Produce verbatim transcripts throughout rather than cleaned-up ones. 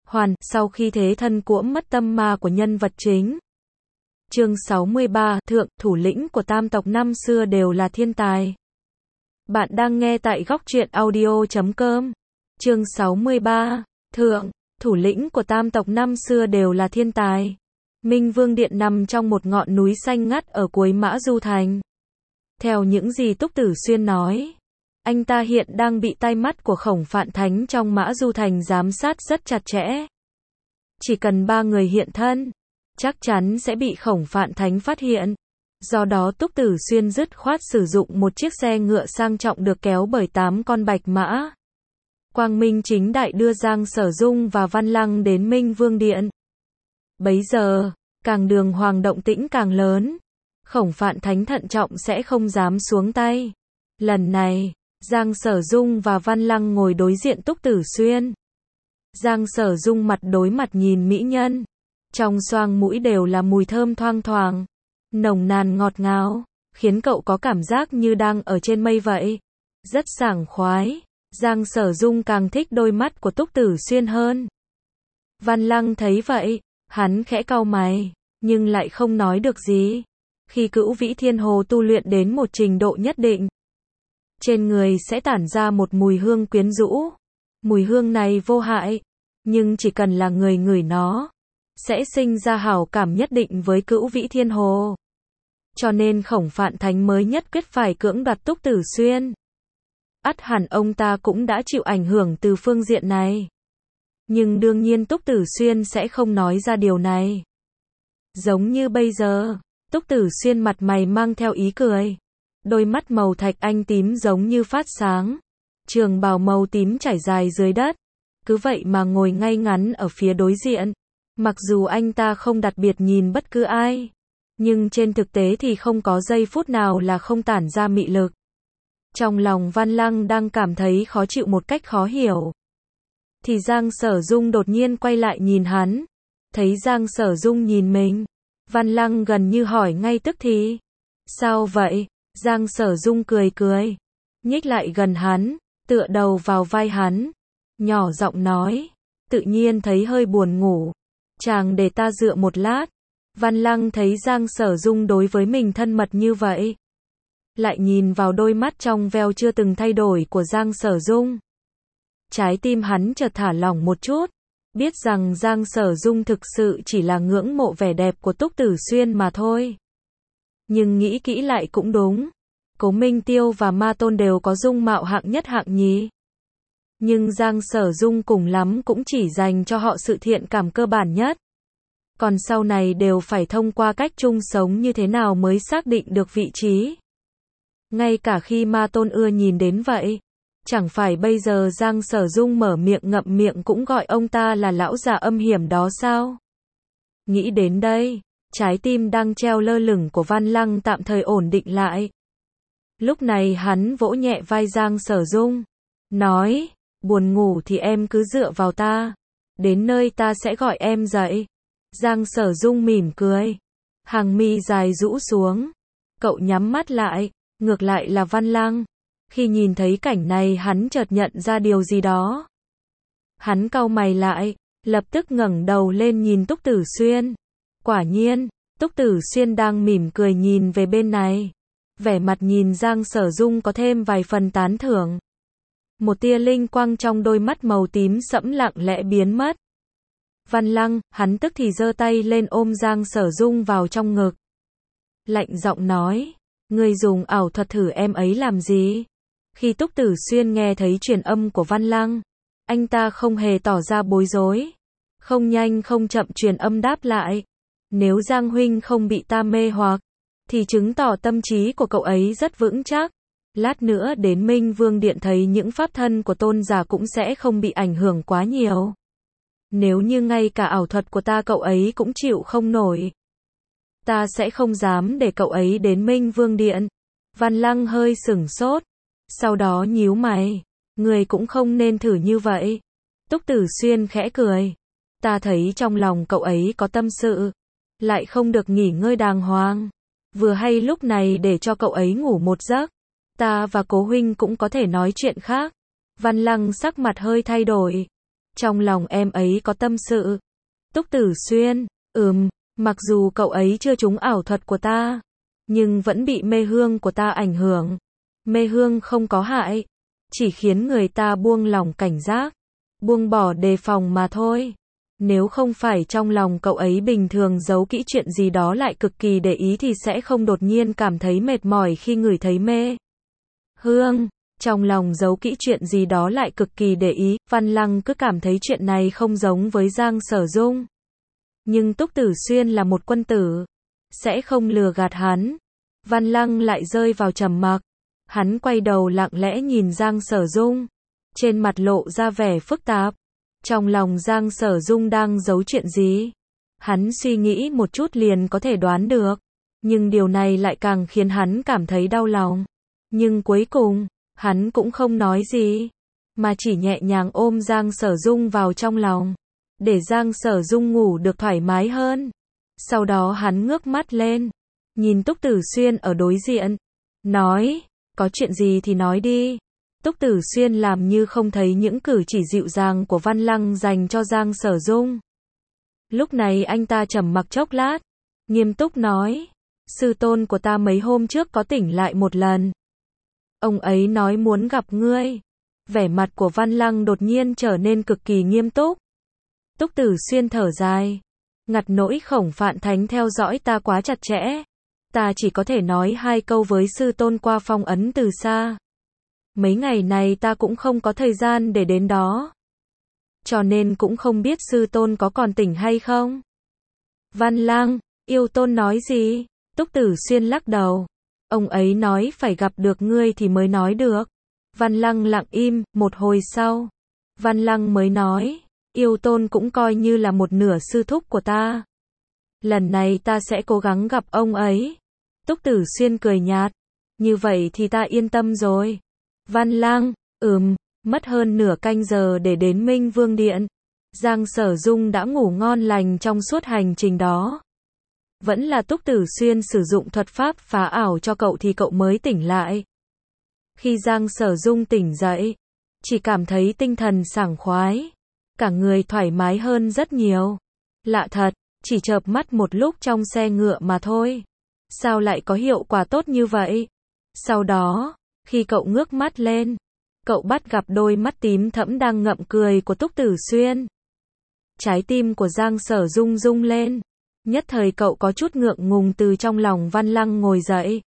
Hoàn, sau khi thế thân cuỗm mất tâm ma của nhân vật chính. Chương sáu mươi ba, Thượng, thủ lĩnh của tam tộc năm xưa đều là thiên tài. Bạn đang nghe tại góc truyện audio chấm com. Chương sáu mươi ba, Thượng, thủ lĩnh của tam tộc năm xưa đều là thiên tài. Minh Vương Điện nằm trong một ngọn núi xanh ngắt ở cuối Mã Du Thành. Theo những gì Túc Tử Xuyên nói, anh ta hiện đang bị tai mắt của Khổng Phạn Thánh trong Mã Du Thành giám sát rất chặt chẽ. Chỉ cần ba người hiện thân, chắc chắn sẽ bị Khổng Phạn Thánh phát hiện. Do đó Túc Tử Xuyên dứt khoát sử dụng một chiếc xe ngựa sang trọng được kéo bởi tám con bạch mã. Quang minh chính đại đưa Giang Sở Dung và Văn Lăng đến Minh Vương Điện. Bấy giờ, càng đường hoàng động tĩnh càng lớn. Khổng Phạn Thánh thận trọng sẽ không dám xuống tay. Lần này, Giang Sở Dung và Văn Lăng ngồi đối diện Túc Tử Xuyên. Giang Sở Dung mặt đối mặt nhìn mỹ nhân. Trong xoang mũi đều là mùi thơm thoang thoảng, nồng nàn ngọt ngào, khiến cậu có cảm giác như đang ở trên mây vậy. Rất sảng khoái. Giang Sở Dung càng thích đôi mắt của Túc Tử Xuyên hơn. Văn Lăng thấy vậy, hắn khẽ cau mày, nhưng lại không nói được gì. Khi Cửu Vĩ Thiên Hồ tu luyện đến một trình độ nhất định, trên người sẽ tản ra một mùi hương quyến rũ. Mùi hương này vô hại, nhưng chỉ cần là người ngửi nó, sẽ sinh ra hảo cảm nhất định với Cửu Vĩ Thiên Hồ. Cho nên Khổng Phạn Thánh mới nhất quyết phải cưỡng đoạt Túc Tử Xuyên. Ắt hẳn ông ta cũng đã chịu ảnh hưởng từ phương diện này. Nhưng đương nhiên Túc Tử Xuyên sẽ không nói ra điều này. Giống như bây giờ, Túc Tử Xuyên mặt mày mang theo ý cười. Đôi mắt màu thạch anh tím giống như phát sáng. Trường bào màu tím trải dài dưới đất. Cứ vậy mà ngồi ngay ngắn ở phía đối diện. Mặc dù anh ta không đặc biệt nhìn bất cứ ai, nhưng trên thực tế thì không có giây phút nào là không tản ra mị lực. Trong lòng Văn Lăng đang cảm thấy khó chịu một cách khó hiểu. Thì Giang Sở Dung đột nhiên quay lại nhìn hắn. Thấy Giang Sở Dung nhìn mình, Văn Lăng gần như hỏi ngay tức thì. Sao vậy? Giang Sở Dung cười cười, nhích lại gần hắn, tựa đầu vào vai hắn, nhỏ giọng nói, tự nhiên thấy hơi buồn ngủ. Chàng để ta dựa một lát. Văn Lăng thấy Giang Sở Dung đối với mình thân mật như vậy, lại nhìn vào đôi mắt trong veo chưa từng thay đổi của Giang Sở Dung. Trái tim hắn chợt thả lỏng một chút, biết rằng Giang Sở Dung thực sự chỉ là ngưỡng mộ vẻ đẹp của Túc Tử Xuyên mà thôi. Nhưng nghĩ kỹ lại cũng đúng. Cố Minh Tiêu và Ma Tôn đều có dung mạo hạng nhất hạng nhì. Nhưng Giang Sở Dung cùng lắm cũng chỉ dành cho họ sự thiện cảm cơ bản nhất. Còn sau này đều phải thông qua cách chung sống như thế nào mới xác định được vị trí. Ngay cả khi Ma Tôn ưa nhìn đến vậy, chẳng phải bây giờ Giang Sở Dung mở miệng ngậm miệng cũng gọi ông ta là lão già âm hiểm đó sao? Nghĩ đến đây, trái tim đang treo lơ lửng của Văn Lăng tạm thời ổn định lại. Lúc này hắn vỗ nhẹ vai Giang Sở Dung, nói, buồn ngủ thì em cứ dựa vào ta, đến nơi ta sẽ gọi em dậy. Giang Sở Dung mỉm cười, hàng mi dài rũ xuống, cậu nhắm mắt lại, ngược lại là Văn Lăng. Khi nhìn thấy cảnh này hắn chợt nhận ra điều gì đó. Hắn cau mày lại, lập tức ngẩng đầu lên nhìn Túc Tử Xuyên. Quả nhiên, Túc Tử Xuyên đang mỉm cười nhìn về bên này. Vẻ mặt nhìn Giang Sở Dung có thêm vài phần tán thưởng. Một tia linh quang trong đôi mắt màu tím sẫm lặng lẽ biến mất. Văn Lăng, hắn tức thì giơ tay lên ôm Giang Sở Dung vào trong ngực. Lạnh giọng nói, ngươi dùng ảo thuật thử em ấy làm gì? Khi Túc Tử Xuyên nghe thấy truyền âm của Văn Lăng, anh ta không hề tỏ ra bối rối. Không nhanh không chậm truyền âm đáp lại. Nếu Giang huynh không bị ta mê hoặc, thì chứng tỏ tâm trí của cậu ấy rất vững chắc. Lát nữa đến Minh Vương Điện thấy những pháp thân của tôn giả cũng sẽ không bị ảnh hưởng quá nhiều. Nếu như ngay cả ảo thuật của ta cậu ấy cũng chịu không nổi, ta sẽ không dám để cậu ấy đến Minh Vương Điện. Văn Lăng hơi sửng sốt, sau đó nhíu mày, người cũng không nên thử như vậy. Túc Tử Xuyên khẽ cười, ta thấy trong lòng cậu ấy có tâm sự, lại không được nghỉ ngơi đàng hoàng. Vừa hay lúc này để cho cậu ấy ngủ một giấc, ta và Cố huynh cũng có thể nói chuyện khác. Văn Lăng sắc mặt hơi thay đổi. Trong lòng em ấy có tâm sự. Túc Tử Xuyên, ừm, mặc dù cậu ấy chưa trúng ảo thuật của ta, nhưng vẫn bị mê hương của ta ảnh hưởng. Mê hương không có hại, chỉ khiến người ta buông lỏng cảnh giác, buông bỏ đề phòng mà thôi. Nếu không phải trong lòng cậu ấy bình thường giấu kỹ chuyện gì đó lại cực kỳ để ý thì sẽ không đột nhiên cảm thấy mệt mỏi khi ngửi thấy mê hương. Trong lòng giấu kỹ chuyện gì đó lại cực kỳ để ý, Văn Lăng cứ cảm thấy chuyện này không giống với Giang Sở Dung. Nhưng Túc Tử Xuyên là một quân tử, sẽ không lừa gạt hắn. Văn Lăng lại rơi vào trầm mặc. Hắn quay đầu lặng lẽ nhìn Giang Sở Dung, trên mặt lộ ra vẻ phức tạp. Trong lòng Giang Sở Dung đang giấu chuyện gì? Hắn suy nghĩ một chút liền có thể đoán được, nhưng điều này lại càng khiến hắn cảm thấy đau lòng. Nhưng cuối cùng, hắn cũng không nói gì, mà chỉ nhẹ nhàng ôm Giang Sở Dung vào trong lòng, để Giang Sở Dung ngủ được thoải mái hơn. Sau đó hắn ngước mắt lên, nhìn Túc Tử Xuyên ở đối diện, nói, có chuyện gì thì nói đi. Túc Tử Xuyên làm như không thấy những cử chỉ dịu dàng của Văn Lăng dành cho Giang Sở Dung. Lúc này anh ta trầm mặc chốc lát, nghiêm túc nói, sư tôn của ta mấy hôm trước có tỉnh lại một lần. Ông ấy nói muốn gặp ngươi. Vẻ mặt của Văn Lăng đột nhiên trở nên cực kỳ nghiêm túc. Túc Tử Xuyên thở dài, ngặt nỗi Khổng Phạn Thánh theo dõi ta quá chặt chẽ. Ta chỉ có thể nói hai câu với sư tôn qua phong ấn từ xa. Mấy ngày này ta cũng không có thời gian để đến đó, cho nên cũng không biết sư tôn có còn tỉnh hay không. Văn Lăng, yêu tôn nói gì? Túc Tử Xuyên lắc đầu. Ông ấy nói phải gặp được ngươi thì mới nói được. Văn Lăng lặng im, một hồi sau, Văn Lăng mới nói, yêu tôn cũng coi như là một nửa sư thúc của ta. Lần này ta sẽ cố gắng gặp ông ấy. Túc Tử Xuyên cười nhạt, như vậy thì ta yên tâm rồi. Văn Lăng, ừm, mất hơn nửa canh giờ để đến Minh Vương Điện. Giang Sở Dung đã ngủ ngon lành trong suốt hành trình đó. Vẫn là Túc Tử Xuyên sử dụng thuật pháp phá ảo cho cậu thì cậu mới tỉnh lại. Khi Giang Sở Dung tỉnh dậy, chỉ cảm thấy tinh thần sảng khoái, cả người thoải mái hơn rất nhiều. Lạ thật, chỉ chợp mắt một lúc trong xe ngựa mà thôi. Sao lại có hiệu quả tốt như vậy? Sau đó, khi cậu ngước mắt lên, cậu bắt gặp đôi mắt tím thẫm đang ngậm cười của Túc Tử Xuyên. Trái tim của Giang Sở Dung rung lên. Nhất thời cậu có chút ngượng ngùng từ trong lòng Văn Lăng ngồi dậy.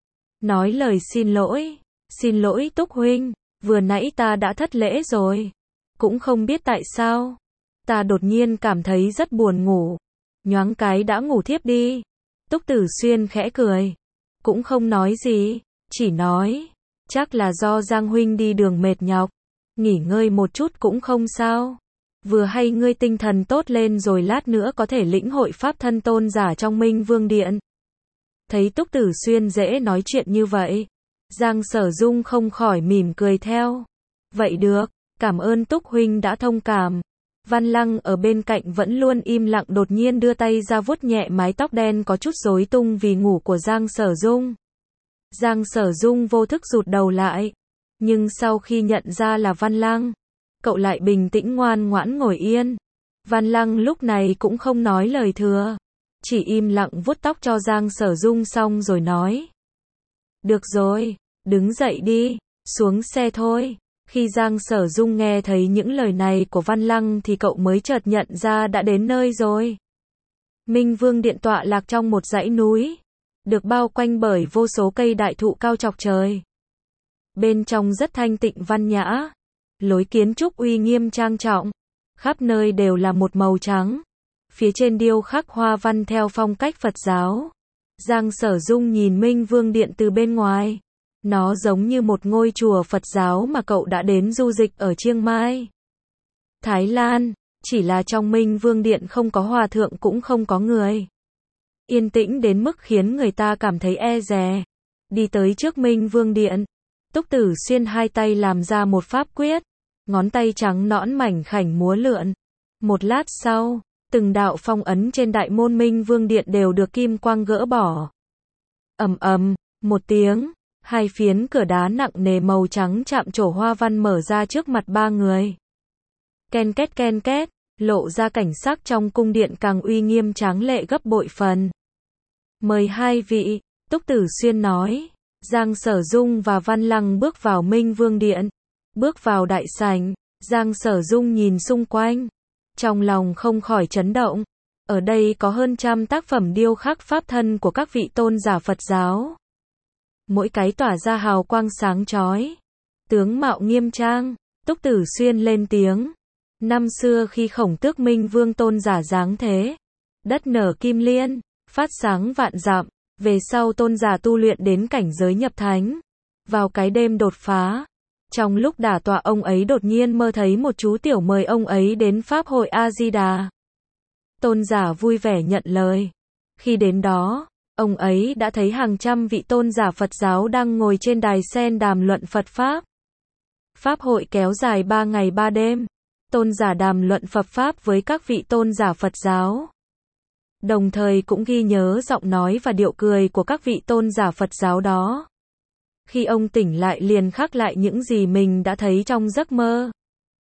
Nói lời xin lỗi. Xin lỗi Túc huynh, vừa nãy ta đã thất lễ rồi. Cũng không biết tại sao. Ta đột nhiên cảm thấy rất buồn ngủ. Nhoáng cái đã ngủ thiếp đi. Túc Tử Xuyên khẽ cười. Cũng không nói gì, chỉ nói, chắc là do Giang huynh đi đường mệt nhọc. Nghỉ ngơi một chút cũng không sao. Vừa hay ngươi tinh thần tốt lên rồi lát nữa có thể lĩnh hội pháp thân tôn giả trong Minh Vương Điện. Thấy Túc Tử Xuyên dễ nói chuyện như vậy, Giang Sở Dung không khỏi mỉm cười theo. Vậy được, cảm ơn Túc huynh đã thông cảm. Văn Lăng ở bên cạnh vẫn luôn im lặng đột nhiên đưa tay ra vuốt nhẹ mái tóc đen có chút rối tung vì ngủ của Giang Sở Dung. Giang Sở Dung vô thức rụt đầu lại, nhưng sau khi nhận ra là Văn Lăng, cậu lại bình tĩnh ngoan ngoãn ngồi yên. Văn Lăng lúc này cũng không nói lời thừa, chỉ im lặng vuốt tóc cho Giang Sở Dung xong rồi nói. Được rồi, đứng dậy đi, xuống xe thôi. Khi Giang Sở Dung nghe thấy những lời này của Văn Lăng thì cậu mới chợt nhận ra đã đến nơi rồi. Minh Vương Điện tọa lạc trong một dãy núi, được bao quanh bởi vô số cây đại thụ cao chọc trời. Bên trong rất thanh tịnh văn nhã, lối kiến trúc uy nghiêm trang trọng, khắp nơi đều là một màu trắng. Phía trên điêu khắc hoa văn theo phong cách Phật giáo. Giang Sở Dung nhìn Minh Vương Điện từ bên ngoài. Nó giống như một ngôi chùa Phật giáo mà cậu đã đến du dịch ở Chiang Mai, Thái Lan, chỉ là trong Minh Vương Điện không có hòa thượng cũng không có người. Yên tĩnh đến mức khiến người ta cảm thấy e dè. Đi tới trước Minh Vương Điện, Túc Tử Xuyên hai tay làm ra một pháp quyết, ngón tay trắng nõn mảnh khảnh múa lượn. Một lát sau, từng đạo phong ấn trên đại môn Minh Vương Điện đều được kim quang gỡ bỏ. Ầm ầm, một tiếng, hai phiến cửa đá nặng nề màu trắng chạm trổ hoa văn mở ra trước mặt ba người. Ken két ken két, lộ ra cảnh sắc trong cung điện càng uy nghiêm tráng lệ gấp bội phần. Mời hai vị, Túc Tử Xuyên nói. Giang Sở Dung và Văn Lăng bước vào Minh Vương Điện. Bước vào đại sảnh, Giang Sở Dung nhìn xung quanh. Trong lòng không khỏi chấn động. Ở đây có hơn trăm tác phẩm điêu khắc pháp thân của các vị tôn giả Phật giáo. Mỗi cái tỏa ra hào quang sáng chói. Tướng mạo nghiêm trang, Túc Tử Xuyên lên tiếng. Năm xưa khi Khổng Tước Minh Vương tôn giả giáng thế, đất nở kim liên, phát sáng vạn dặm, về sau tôn giả tu luyện đến cảnh giới nhập thánh. Vào cái đêm đột phá, trong lúc đả tọa ông ấy đột nhiên mơ thấy một chú tiểu mời ông ấy đến Pháp hội A-di-đà. Tôn giả vui vẻ nhận lời. Khi đến đó, ông ấy đã thấy hàng trăm vị tôn giả Phật giáo đang ngồi trên đài sen đàm luận Phật Pháp. Pháp hội kéo dài ba ngày ba đêm. Tôn giả đàm luận Phật Pháp với các vị tôn giả Phật giáo. Đồng thời cũng ghi nhớ giọng nói và điệu cười của các vị tôn giả Phật giáo đó. Khi ông tỉnh lại liền khắc lại những gì mình đã thấy trong giấc mơ.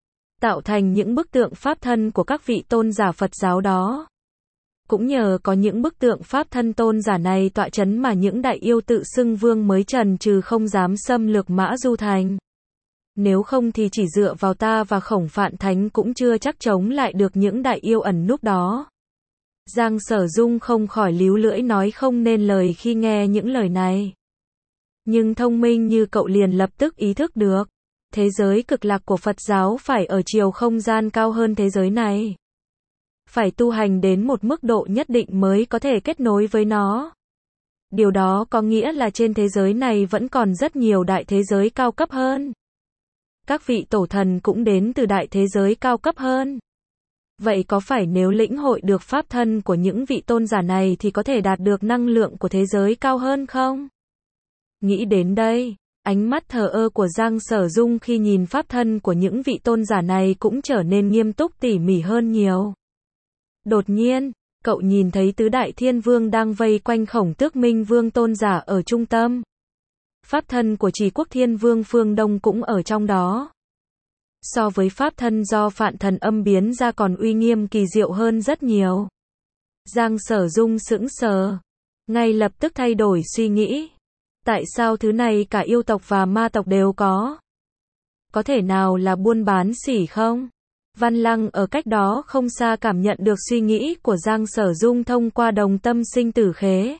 Tạo thành những bức tượng pháp thân của các vị tôn giả Phật giáo đó. Cũng nhờ có những bức tượng pháp thân tôn giả này tọa chấn mà những đại yêu tự xưng vương mới trần trừ không dám xâm lược Mã Du Thành. Nếu không thì chỉ dựa vào ta và Khổng Phạn Thánh cũng chưa chắc chống lại được những đại yêu ẩn núp đó. Giang Sở Dung không khỏi líu lưỡi nói không nên lời khi nghe những lời này. Nhưng thông minh như cậu liền lập tức ý thức được. Thế giới cực lạc của Phật giáo phải ở chiều không gian cao hơn thế giới này. Phải tu hành đến một mức độ nhất định mới có thể kết nối với nó. Điều đó có nghĩa là trên thế giới này vẫn còn rất nhiều đại thế giới cao cấp hơn. Các vị tổ thần cũng đến từ đại thế giới cao cấp hơn. Vậy có phải nếu lĩnh hội được pháp thân của những vị tôn giả này thì có thể đạt được năng lượng của thế giới cao hơn không? Nghĩ đến đây, ánh mắt thờ ơ của Giang Sở Dung khi nhìn pháp thân của những vị tôn giả này cũng trở nên nghiêm túc tỉ mỉ hơn nhiều. Đột nhiên, cậu nhìn thấy tứ đại thiên vương đang vây quanh Khổng Tước Minh Vương tôn giả ở trung tâm. Pháp thân của Trì Quốc Thiên Vương Phương Đông cũng ở trong đó. So với pháp thân do Phạn Thần Âm biến ra còn uy nghiêm kỳ diệu hơn rất nhiều. Giang Sở Dung sững sờ, ngay lập tức thay đổi suy nghĩ. Tại sao thứ này cả yêu tộc và ma tộc đều có? Có thể nào là buôn bán sỉ không? Văn Lăng ở cách đó không xa cảm nhận được suy nghĩ của Giang Sở Dung thông qua đồng tâm sinh tử khế.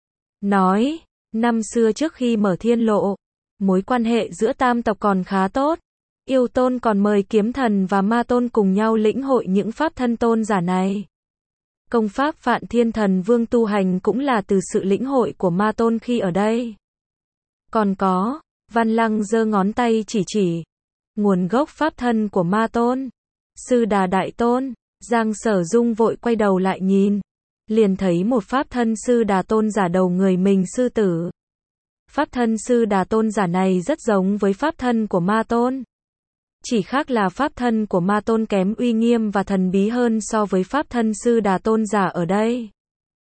Nói, năm xưa trước khi mở thiên lộ, mối quan hệ giữa tam tộc còn khá tốt. Yêu tôn còn mời kiếm thần và ma tôn cùng nhau lĩnh hội những pháp thân tôn giả này. Công pháp Phạn Thiên Thần Vương tu hành cũng là từ sự lĩnh hội của ma tôn khi ở đây. Còn có, Văn Lăng giơ ngón tay chỉ chỉ. Nguồn gốc pháp thân của ma tôn. Sư Đà Đại Tôn. Giang Sở Dung vội quay đầu lại nhìn. Liền thấy một pháp thân Sư Đà Tôn giả đầu người mình sư tử. Pháp thân Sư Đà Tôn giả này rất giống với pháp thân của ma tôn. Chỉ khác là pháp thân của ma tôn kém uy nghiêm và thần bí hơn so với pháp thân Sư Đà Tôn giả ở đây.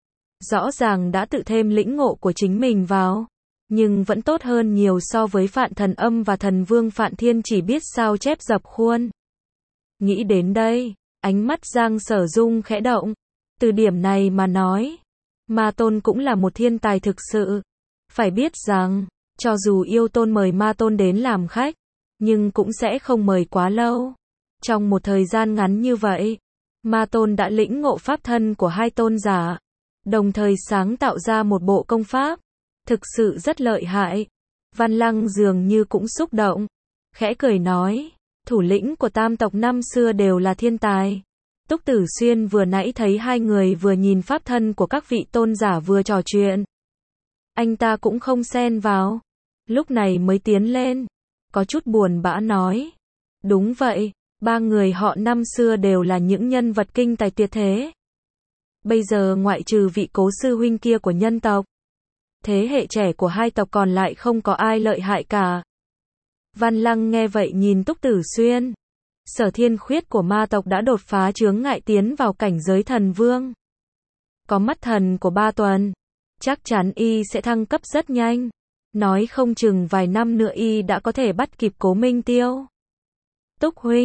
Rõ ràng đã tự thêm lĩnh ngộ của chính mình vào, nhưng vẫn tốt hơn nhiều so với Phạn Thần Âm và Thần Vương Phạn Thiên chỉ biết sao chép dập khuôn. Nghĩ đến đây, ánh mắt Giang Sở Dung khẽ động. Từ điểm này mà nói, ma tôn cũng là một thiên tài thực sự. Phải biết rằng, cho dù yêu tôn mời ma tôn đến làm khách, nhưng cũng sẽ không mời quá lâu. Trong một thời gian ngắn như vậy, ma tôn đã lĩnh ngộ pháp thân của hai tôn giả, đồng thời sáng tạo ra một bộ công pháp, thực sự rất lợi hại. Văn Lăng dường như cũng xúc động, khẽ cười nói, thủ lĩnh của tam tộc năm xưa đều là thiên tài. Túc Tử Xuyên vừa nãy thấy hai người vừa nhìn pháp thân của các vị tôn giả vừa trò chuyện. Anh ta cũng không xen vào, lúc này mới tiến lên, có chút buồn bã nói. Đúng vậy, ba người họ năm xưa đều là những nhân vật kinh tài tuyệt thế. Bây giờ ngoại trừ vị Cố sư huynh kia của nhân tộc, thế hệ trẻ của hai tộc còn lại không có ai lợi hại cả. Văn Lăng nghe vậy nhìn Túc Tử Xuyên. Sở Thiên Khuyết của ma tộc đã đột phá chướng ngại tiến vào cảnh giới thần vương. Có mắt thần của ba tuần, chắc chắn y sẽ thăng cấp rất nhanh. Nói không chừng vài năm nữa y đã có thể bắt kịp Cố Minh Tiêu. Túc huynh,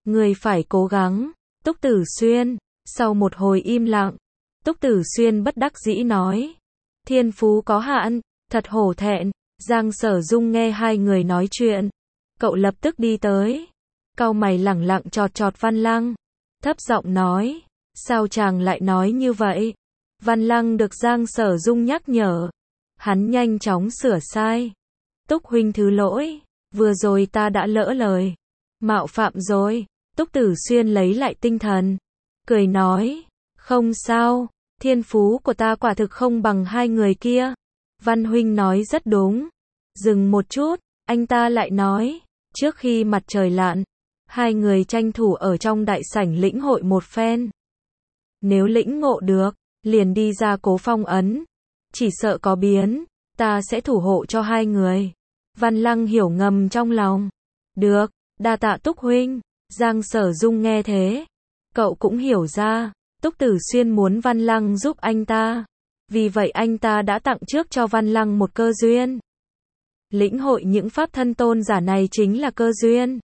Người phải cố gắng. Túc Tử Xuyên. Sau một hồi im lặng, Túc Tử Xuyên bất đắc dĩ nói. Thiên phú có hạn, thật hổ thẹn. Giang Sở Dung nghe hai người nói chuyện. Cậu lập tức đi tới. Cau mày lẳng lặng chọt chọt Văn Lăng. Thấp giọng nói. Sao chàng lại nói như vậy? Văn Lăng được Giang Sở Dung nhắc nhở. Hắn nhanh chóng sửa sai. Túc huynh thứ lỗi. Vừa rồi ta đã lỡ lời. Mạo phạm rồi. Túc Tử Xuyên lấy lại tinh thần. Cười nói. Không sao. Thiên phú của ta quả thực không bằng hai người kia. Văn huynh nói rất đúng. Dừng một chút, anh ta lại nói. Trước khi mặt trời lặn, hai người tranh thủ ở trong đại sảnh lĩnh hội một phen. Nếu lĩnh ngộ được, liền đi ra cố phong ấn. Chỉ sợ có biến, ta sẽ thủ hộ cho hai người. Văn Lăng hiểu ngầm trong lòng. Được, đa tạ Túc huynh. Giang Sở Dung nghe thế. Cậu cũng hiểu ra, Túc Tử Xuyên muốn Văn Lăng giúp anh ta. Vì vậy anh ta đã tặng trước cho Văn Lăng một cơ duyên. Lĩnh hội những pháp thân tôn giả này chính là cơ duyên.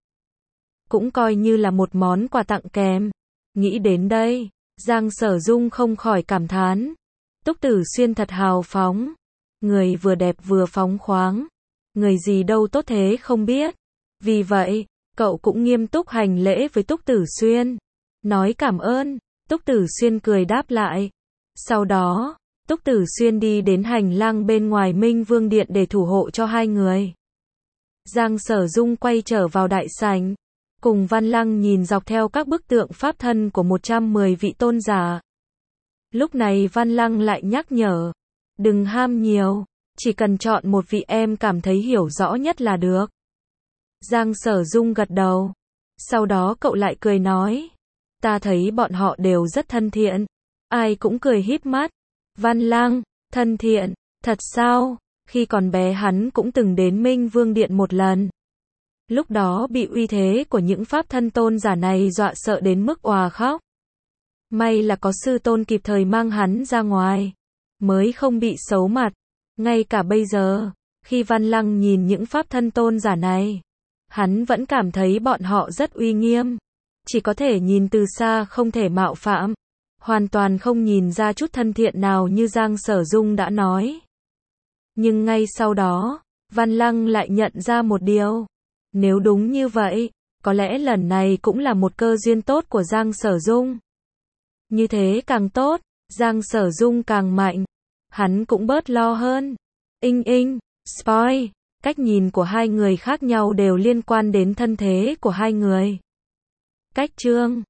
Cũng coi như là một món quà tặng kèm. Nghĩ đến đây, Giang Sở Dung không khỏi cảm thán. Túc Tử Xuyên thật hào phóng. Người vừa đẹp vừa phóng khoáng. Người gì đâu tốt thế không biết. Vì vậy, cậu cũng nghiêm túc hành lễ với Túc Tử Xuyên. Nói cảm ơn. Túc Tử Xuyên cười đáp lại. Sau đó, Túc Tử Xuyên đi đến hành lang bên ngoài Minh Vương Điện để thủ hộ cho hai người. Giang Sở Dung quay trở vào đại sảnh, cùng Văn Lăng nhìn dọc theo các bức tượng pháp thân của một trăm mười vị tôn giả. Lúc này Văn Lăng lại nhắc nhở, đừng ham nhiều, chỉ cần chọn một vị em cảm thấy hiểu rõ nhất là được. Giang Sở Dung gật đầu. Sau đó cậu lại cười nói, ta thấy bọn họ đều rất thân thiện. Ai cũng cười híp mắt. Văn Lăng, thân thiện, thật sao? Khi còn bé hắn cũng từng đến Minh Vương Điện một lần. Lúc đó bị uy thế của những pháp thân tôn giả này dọa sợ đến mức òa khóc. May là có sư tôn kịp thời mang hắn ra ngoài, mới không bị xấu mặt. Ngay cả bây giờ, khi Văn Lăng nhìn những pháp thân tôn giả này, hắn vẫn cảm thấy bọn họ rất uy nghiêm. Chỉ có thể nhìn từ xa không thể mạo phạm. Hoàn toàn không nhìn ra chút thân thiện nào như Giang Sở Dung đã nói. Nhưng ngay sau đó, Văn Lăng lại nhận ra một điều. Nếu đúng như vậy, có lẽ lần này cũng là một cơ duyên tốt của Giang Sở Dung. Như thế càng tốt, Giang Sở Dung càng mạnh. Hắn cũng bớt lo hơn. Inh inh, spoil, cách nhìn của hai người khác nhau đều liên quan đến thân thế của hai người. Cách chương